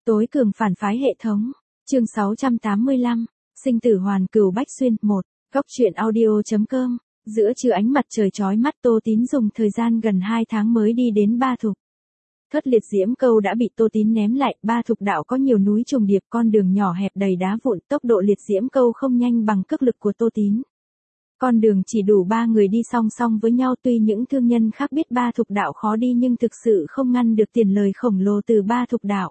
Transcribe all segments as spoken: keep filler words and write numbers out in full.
Tối cường phản phái hệ thống. Chương sáu trăm tám mươi lăm. Sinh tử hoàn cửu Bách Xuyên. một. Góc truyện audio.com. Giữa trưa ánh mặt trời chói mắt, Tô Tín dùng thời gian gần hai tháng mới đi đến Ba Thục. Thất liệt diễm câu đã bị Tô Tín ném lại. Ba Thục đạo có nhiều núi trùng điệp, con đường nhỏ hẹp đầy đá vụn, tốc độ liệt diễm câu không nhanh bằng cước lực của Tô Tín. Con đường chỉ đủ ba người đi song song với nhau, tuy những thương nhân khác biết Ba Thục đạo khó đi nhưng thực sự không ngăn được tiền lời khổng lồ từ Ba Thục đạo.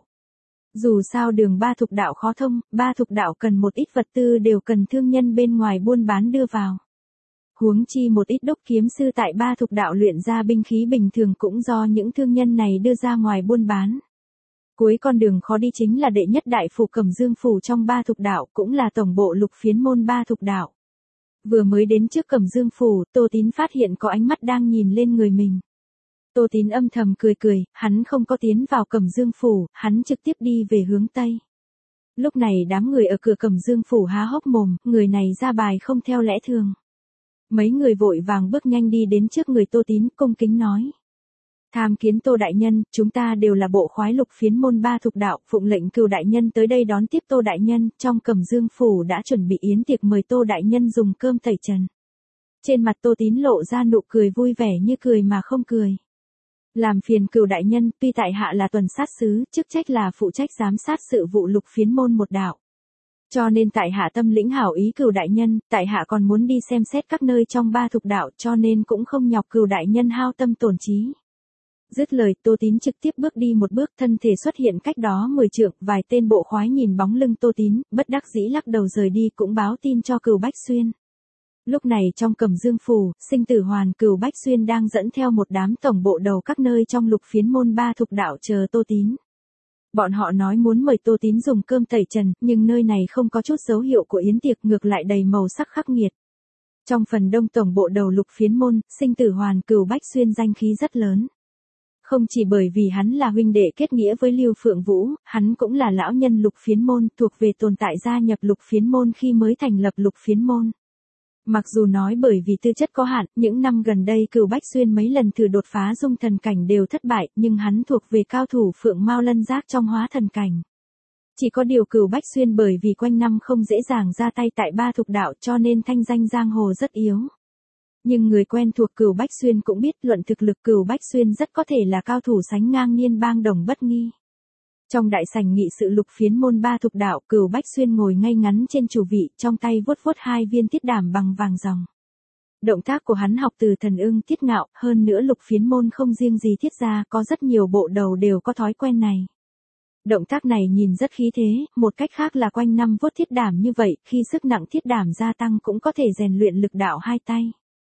Dù sao đường Ba Thục đạo khó thông, Ba Thục đạo cần một ít vật tư đều cần thương nhân bên ngoài buôn bán đưa vào. Huống chi một ít đốc kiếm sư tại Ba Thục đạo luyện ra binh khí bình thường cũng do những thương nhân này đưa ra ngoài buôn bán. Cuối con đường khó đi chính là đệ nhất đại phủ Cẩm Dương phủ trong Ba Thục đạo, cũng là tổng bộ lục phiến môn Ba Thục đạo. Vừa mới đến trước Cẩm Dương phủ, Tô Tín phát hiện có ánh mắt đang nhìn lên người mình. Tô Tín âm thầm cười cười, hắn không có tiến vào Cẩm Dương phủ, hắn trực tiếp đi về hướng Tây. Lúc này đám người ở cửa Cẩm Dương phủ há hốc mồm, người này ra bài không theo lẽ thường. Mấy người vội vàng bước nhanh đi đến trước người Tô Tín, cung kính nói. Tham kiến Tô đại nhân, chúng ta đều là bộ khoái lục phiến môn Ba Thục đạo, phụng lệnh cửu đại nhân tới đây đón tiếp Tô đại nhân, trong Cẩm Dương phủ đã chuẩn bị yến tiệc mời Tô đại nhân dùng cơm tẩy trần. Trên mặt Tô Tín lộ ra nụ cười vui vẻ như cười mà không cười. Làm phiền cửu đại nhân, tuy tại hạ là tuần sát sứ, chức trách là phụ trách giám sát sự vụ lục phiến môn một đạo. Cho nên tại hạ tâm lĩnh hảo ý cửu đại nhân, tại hạ còn muốn đi xem xét các nơi trong Ba Thục đạo, cho nên cũng không nhọc cửu đại nhân hao tâm tổn trí. Dứt lời, Tô Tín trực tiếp bước đi một bước, thân thể xuất hiện cách đó mười trượng, vài tên bộ khoái nhìn bóng lưng Tô Tín, bất đắc dĩ lắc đầu rời đi, cũng báo tin cho cửu Bách Xuyên. Lúc này trong Cẩm Dương phủ, sinh tử hoàn cửu Bách Xuyên đang dẫn theo một đám tổng bộ đầu các nơi trong lục phiến môn Ba Thục đạo chờ Tô Tín. Bọn họ nói muốn mời Tô Tín dùng cơm tẩy trần, nhưng nơi này không có chút dấu hiệu của yến tiệc, ngược lại đầy màu sắc khắc nghiệt. Trong phần đông tổng bộ đầu lục phiến môn, sinh tử hoàn cửu Bách Xuyên danh khí rất lớn. Không chỉ bởi vì hắn là huynh đệ kết nghĩa với Lưu Phượng Vũ, hắn cũng là lão nhân lục phiến môn, thuộc về tồn tại gia nhập lục phiến môn khi mới thành lập lục phiến môn. Mặc dù nói bởi vì tư chất có hạn, những năm gần đây cửu Bách Xuyên mấy lần thử đột phá dung thần cảnh đều thất bại, nhưng hắn thuộc về cao thủ Phượng Mao Lân Giác trong hóa thần cảnh. Chỉ có điều cửu Bách Xuyên bởi vì quanh năm không dễ dàng ra tay tại Ba Thục đạo cho nên thanh danh giang hồ rất yếu. Nhưng người quen thuộc cửu Bách Xuyên cũng biết luận thực lực cửu Bách Xuyên rất có thể là cao thủ sánh ngang Niên Bang Đồng Bất Nghi. Trong đại sảnh nghị sự lục phiến môn Ba Thục đạo, cửu Bách Xuyên ngồi ngay ngắn trên chủ vị, trong tay vuốt vuốt hai viên thiết đảm bằng vàng ròng. Động tác của hắn học từ Thần Ưng Thiết Ngạo, hơn nữa lục phiến môn không riêng gì thiết gia, có rất nhiều bộ đầu đều có thói quen này. Động tác này nhìn rất khí thế, một cách khác là quanh năm vuốt thiết đảm như vậy, khi sức nặng thiết đảm gia tăng cũng có thể rèn luyện lực đạo hai tay.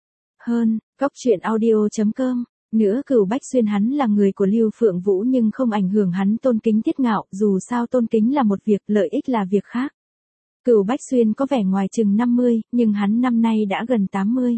Hơn, góc truyện audio.com. Nữa cửu Bách Xuyên hắn là người của Lưu Phượng Vũ nhưng không ảnh hưởng hắn tôn kính Thiết Ngạo, dù sao tôn kính là một việc, lợi ích là việc khác. Cửu Bách Xuyên có vẻ ngoài chừng năm mươi, nhưng hắn năm nay đã gần tám mươi.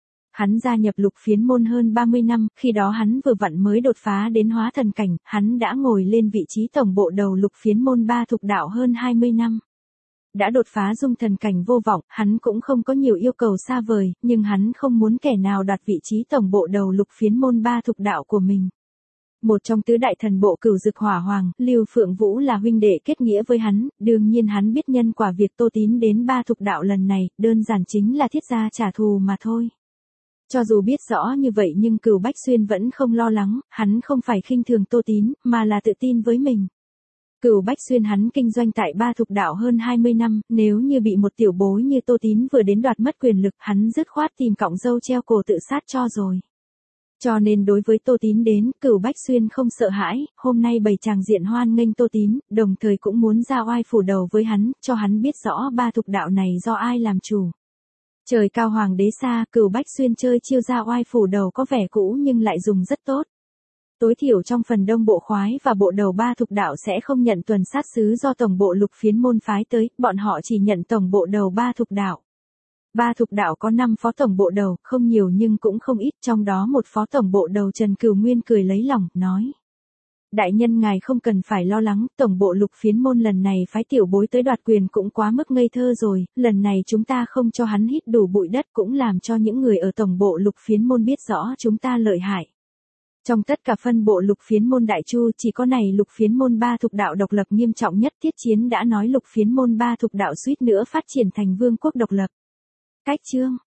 Hắn gia nhập lục phiến môn hơn ba mươi năm, khi đó hắn vừa vặn mới đột phá đến hóa thần cảnh, hắn đã ngồi lên vị trí tổng bộ đầu lục phiến môn Ba Thục đạo hơn hai mươi năm. Đã đột phá dung thần cảnh vô vọng, hắn cũng không có nhiều yêu cầu xa vời, nhưng hắn không muốn kẻ nào đoạt vị trí tổng bộ đầu lục phiến môn Ba Thục đạo của mình. Một trong tứ đại thần bộ cửu dực hỏa hoàng, Lưu Phượng Vũ là huynh đệ kết nghĩa với hắn, đương nhiên hắn biết nhân quả việc Tô Tín đến Ba Thục đạo lần này, đơn giản chính là thiết gia trả thù mà thôi. Cho dù biết rõ như vậy nhưng cửu Bách Xuyên vẫn không lo lắng, hắn không phải khinh thường Tô Tín, mà là tự tin với mình. Cửu Bách Xuyên hắn kinh doanh tại Ba Thục đạo hơn hai mươi năm, nếu như bị một tiểu bối như Tô Tín vừa đến đoạt mất quyền lực, hắn dứt khoát tìm cọng râu treo cổ tự sát cho rồi. Cho nên đối với Tô Tín đến, cửu Bách Xuyên không sợ hãi, hôm nay bày tràng diện hoan nghênh Tô Tín, đồng thời cũng muốn ra oai phủ đầu với hắn, cho hắn biết rõ Ba Thục đạo này do ai làm chủ. Trời cao hoàng đế xa, cửu Bách Xuyên chơi chiêu ra oai phủ đầu có vẻ cũ nhưng lại dùng rất tốt. Tối thiểu trong phần đông bộ khoái và bộ đầu Ba Thục đạo sẽ không nhận tuần sát sứ do tổng bộ lục phiến môn phái tới, bọn họ chỉ nhận tổng bộ đầu Ba Thục đạo. Ba Thục đạo có năm phó tổng bộ đầu, không nhiều nhưng cũng không ít, trong đó một phó tổng bộ đầu Trần Cửu Nguyên cười lấy lòng, nói. Đại nhân ngài không cần phải lo lắng, tổng bộ lục phiến môn lần này phái tiểu bối tới đoạt quyền cũng quá mức ngây thơ rồi, lần này chúng ta không cho hắn hít đủ bụi đất cũng làm cho những người ở tổng bộ lục phiến môn biết rõ chúng ta lợi hại. Trong tất cả phân bộ lục phiến môn Đại Chu chỉ có này lục phiến môn ba thục đạo độc lập nghiêm trọng nhất. Tiết Chiến đã nói lục phiến môn ba thục đạo suýt nữa phát triển thành vương quốc độc lập. Cách chương